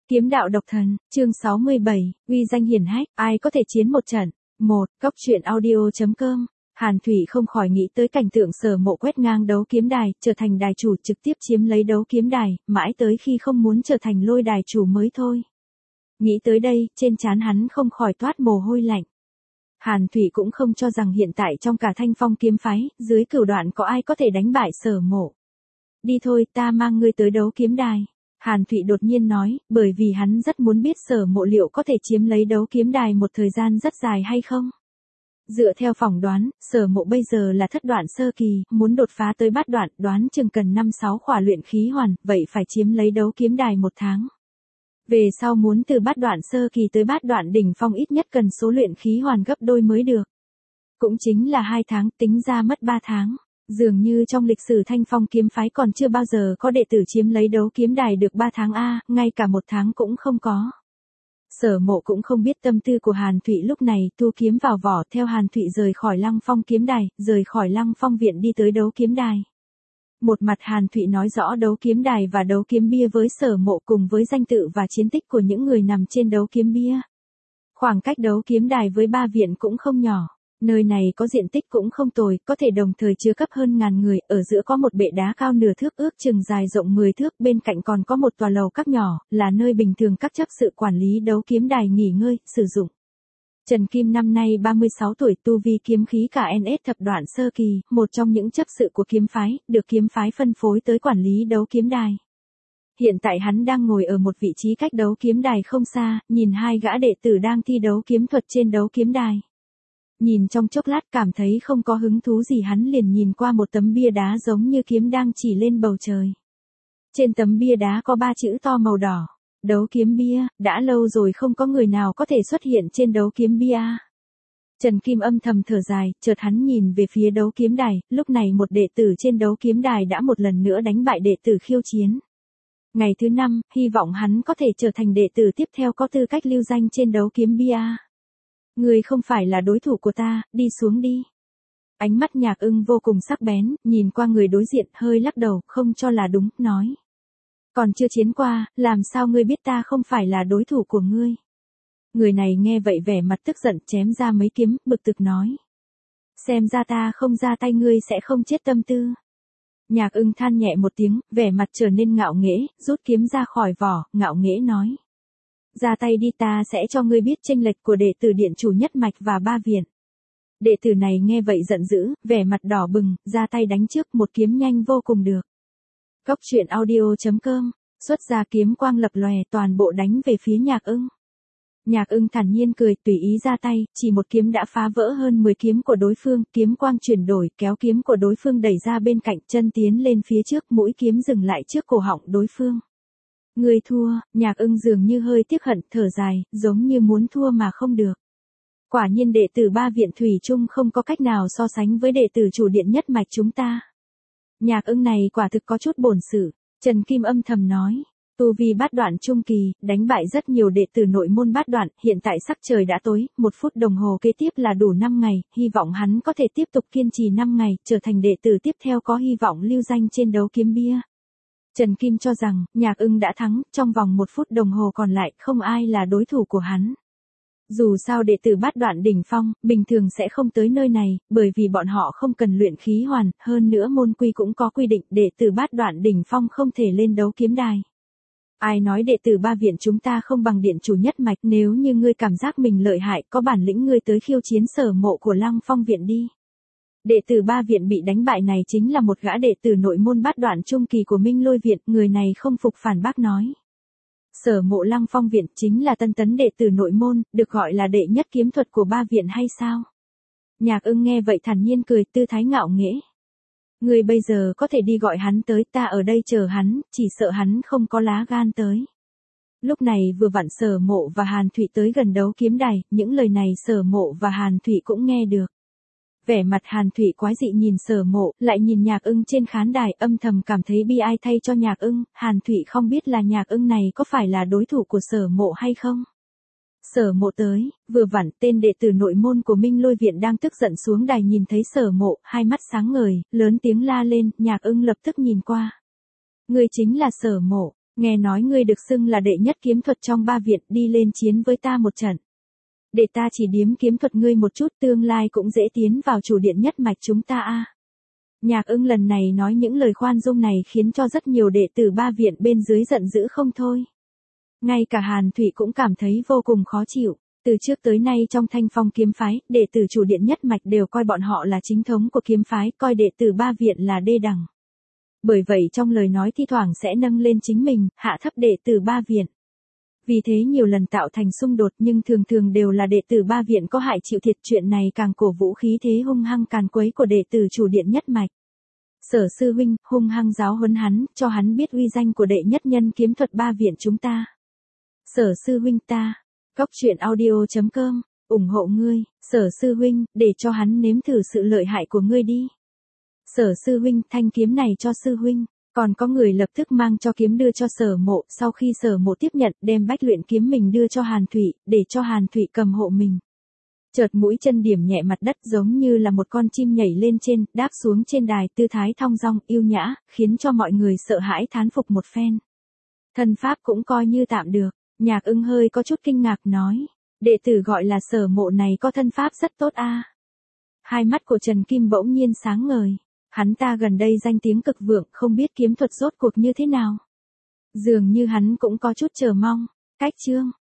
Kiếm đạo độc thần, chương 67, uy danh hiển hách, ai có thể chiến một trận. Cóc truyện audio.com. Hàn Thủy không khỏi nghĩ tới cảnh tượng Sở Mộ quét ngang đấu kiếm đài, trở thành đài chủ trực tiếp chiếm lấy đấu kiếm đài, mãi tới khi không muốn trở thành lôi đài chủ mới thôi. Nghĩ tới đây, trên trán hắn không khỏi toát mồ hôi lạnh. Hàn Thủy cũng không cho rằng hiện tại trong cả Thanh Phong kiếm phái, dưới cửu đoạn có ai có thể đánh bại Sở Mộ. Đi thôi, ta mang ngươi tới đấu kiếm đài. Hàn Thụy đột nhiên nói, bởi vì hắn rất muốn biết Sở Mộ liệu có thể chiếm lấy đấu kiếm đài một thời gian rất dài hay không. Dựa theo phỏng đoán, Sở Mộ bây giờ là thất đoạn sơ kỳ, muốn đột phá tới bát đoạn, đoán chừng cần 5-6 khỏa luyện khí hoàn, vậy phải chiếm lấy đấu kiếm đài 1 tháng. Về sau muốn từ bát đoạn sơ kỳ tới bát đoạn đỉnh phong ít nhất cần số luyện khí hoàn gấp đôi mới được. Cũng chính là 2 tháng, tính ra mất 3 tháng. Dường như trong lịch sử Thanh Phong kiếm phái còn chưa bao giờ có đệ tử chiếm lấy đấu kiếm đài được 3 tháng a, ngay cả 1 tháng cũng không có. Sở Mộ cũng không biết tâm tư của Hàn Thụy lúc này, thu kiếm vào vỏ, theo Hàn Thụy rời khỏi Lăng Phong kiếm đài, rời khỏi Lăng Phong viện đi tới đấu kiếm đài. Một mặt Hàn Thụy nói rõ đấu kiếm đài và đấu kiếm bia với Sở Mộ cùng với danh tự và chiến tích của những người nằm trên đấu kiếm bia. Khoảng cách đấu kiếm đài với 3 viện cũng không nhỏ. Nơi này có diện tích cũng không tồi, có thể đồng thời chứa cấp hơn 1000 người, ở giữa có một bệ đá cao nửa thước ước chừng dài rộng 10 thước, bên cạnh còn có một tòa lầu các nhỏ, là nơi bình thường các chấp sự quản lý đấu kiếm đài nghỉ ngơi, sử dụng. Trần Kim năm nay 36 tuổi, tu vi kiếm khí cả NS thập đoạn sơ kỳ, một trong những chấp sự của kiếm phái, được kiếm phái phân phối tới quản lý đấu kiếm đài. Hiện tại hắn đang ngồi ở một vị trí cách đấu kiếm đài không xa, nhìn 2 gã đệ tử đang thi đấu kiếm thuật trên đấu kiếm đài. Nhìn trong chốc lát cảm thấy không có hứng thú gì, hắn liền nhìn qua một tấm bia đá giống như kiếm đang chỉ lên bầu trời. Trên tấm bia đá có 3 chữ to màu đỏ. Đấu kiếm bia, đã lâu rồi không có người nào có thể xuất hiện trên đấu kiếm bia. Trần Kim âm thầm thở dài, chợt hắn nhìn về phía đấu kiếm đài, lúc này một đệ tử trên đấu kiếm đài đã một lần nữa đánh bại đệ tử khiêu chiến. Ngày thứ 5, hy vọng hắn có thể trở thành đệ tử tiếp theo có tư cách lưu danh trên đấu kiếm bia. Ngươi không phải là đối thủ của ta, đi xuống đi. Ánh mắt Nhạc Ưng vô cùng sắc bén, nhìn qua người đối diện, hơi lắc đầu, không cho là đúng, nói. Còn chưa chiến qua, làm sao ngươi biết ta không phải là đối thủ của ngươi? Người này nghe vậy vẻ mặt tức giận, chém ra mấy kiếm, bực tức nói. Xem ra ta không ra tay ngươi sẽ không chết tâm tư. Nhạc Ưng than nhẹ một tiếng, vẻ mặt trở nên ngạo nghễ, rút kiếm ra khỏi vỏ, ngạo nghễ nói. Ra tay đi, ta sẽ cho ngươi biết chênh lệch của đệ tử điện chủ nhất mạch và 3 viện. Đệ tử này nghe vậy giận dữ, vẻ mặt đỏ bừng, ra tay đánh trước, một kiếm nhanh vô cùng được. Cóc truyện audio.com, xuất ra kiếm quang lập lòe, toàn bộ đánh về phía Nhạc Ưng. Nhạc Ưng thản nhiên cười, tùy ý ra tay, chỉ một kiếm đã phá vỡ hơn 10 kiếm của đối phương, kiếm quang chuyển đổi, kéo kiếm của đối phương đẩy ra bên cạnh, chân tiến lên phía trước, mũi kiếm dừng lại trước cổ họng đối phương. Ngươi thua, Nhạc Ưng dường như hơi tiếc hận, thở dài, giống như muốn thua mà không được. Quả nhiên đệ tử 3 viện thủy chung không có cách nào so sánh với đệ tử chủ điện nhất mạch chúng ta. Nhạc Ưng này quả thực có chút bổn sự, Trần Kim âm thầm nói. Tu vi bát đoạn trung kỳ, đánh bại rất nhiều đệ tử nội môn bát đoạn, hiện tại sắc trời đã tối, 1 phút đồng hồ kế tiếp là đủ 5 ngày, hy vọng hắn có thể tiếp tục kiên trì 5 ngày, trở thành đệ tử tiếp theo có hy vọng lưu danh trên đấu kiếm bia. Trần Kim cho rằng, Nhạc Ưng đã thắng, trong vòng 1 phút đồng hồ còn lại, không ai là đối thủ của hắn. Dù sao đệ tử bát đoạn đỉnh phong, bình thường sẽ không tới nơi này, bởi vì bọn họ không cần luyện khí hoàn, hơn nữa môn quy cũng có quy định, đệ tử bát đoạn đỉnh phong không thể lên đấu kiếm đài. Ai nói đệ tử 3 viện chúng ta không bằng điện chủ nhất mạch, nếu như ngươi cảm giác mình lợi hại, có bản lĩnh ngươi tới khiêu chiến Sở Mộ của Lăng Phong viện đi. Đệ tử 3 viện bị đánh bại này chính là một gã đệ tử nội môn bát đoạn trung kỳ của Minh Lôi viện, người này không phục phản bác nói. Sở Mộ Lăng Phong viện chính là tân tấn đệ tử nội môn, được gọi là đệ nhất kiếm thuật của 3 viện hay sao? Nhạc Ưng nghe vậy thản nhiên cười, tư thái ngạo nghễ. Ngươi bây giờ có thể đi gọi hắn tới, ta ở đây chờ hắn, chỉ sợ hắn không có lá gan tới. Lúc này vừa vặn Sở Mộ và Hàn Thụy tới gần đấu kiếm đài, những lời này Sở Mộ và Hàn Thụy cũng nghe được. Vẻ mặt Hàn Thụy quái dị nhìn Sở Mộ, lại nhìn Nhạc Ưng trên khán đài, âm thầm cảm thấy bi ai thay cho Nhạc Ưng, Hàn Thụy không biết là Nhạc Ưng này có phải là đối thủ của Sở Mộ hay không. Sở Mộ tới, vừa vặn tên đệ tử nội môn của Minh Lôi viện đang tức giận xuống đài nhìn thấy Sở Mộ, hai mắt sáng ngời, lớn tiếng la lên, Nhạc Ưng lập tức nhìn qua. Ngươi chính là Sở Mộ, Nghe nói ngươi được xưng là đệ nhất kiếm thuật trong 3 viện, đi lên chiến với ta một trận. Để ta chỉ điếm kiếm thuật ngươi một chút, tương lai cũng dễ tiến vào chủ điện nhất mạch chúng ta a. Nhạc Ưng lần này nói những lời khoan dung này khiến cho rất nhiều đệ tử 3 viện bên dưới giận dữ không thôi. Ngay cả Hàn Thủy cũng cảm thấy vô cùng khó chịu. Từ trước tới nay trong Thanh Phong kiếm phái, đệ tử chủ điện nhất mạch đều coi bọn họ là chính thống của kiếm phái, coi đệ tử 3 viện là đê đẳng. Bởi vậy trong lời nói thi thoảng sẽ nâng lên chính mình, hạ thấp đệ tử 3 viện. Vì thế nhiều lần tạo thành xung đột, nhưng thường thường đều là đệ tử 3 viện có hại chịu thiệt. Chuyện này càng cổ vũ khí thế hung hăng càn quấy của đệ tử chủ điện nhất mạch. Sở sư huynh hung hăng giáo huấn hắn, cho hắn biết uy danh của đệ nhất nhân kiếm thuật 3 viện chúng ta. Sở sư huynh ta. Cóc truyện audio.com, ủng hộ ngươi, Sở sư huynh, để cho hắn nếm thử sự lợi hại của ngươi đi. Sở sư huynh, thanh kiếm này cho sư huynh. Còn có người lập tức mang cho kiếm đưa cho Sở Mộ, sau khi Sở Mộ tiếp nhận, đem bách luyện kiếm mình đưa cho Hàn Thủy, để cho Hàn Thủy cầm hộ mình. Chợt mũi chân điểm nhẹ mặt đất giống như là một con chim nhảy lên trên, đáp xuống trên đài, tư thái thong dong, yêu nhã, khiến cho mọi người sợ hãi thán phục một phen. Thân pháp cũng coi như tạm được. Nhạc Ưng hơi có chút kinh ngạc nói, đệ tử gọi là Sở Mộ này có thân pháp rất tốt a. Hai mắt của Trần Kim bỗng nhiên sáng ngời. Hắn ta gần đây danh tiếng cực vượng, không biết kiếm thuật rốt cuộc như thế nào. Dường như hắn cũng có chút chờ mong. Cách chương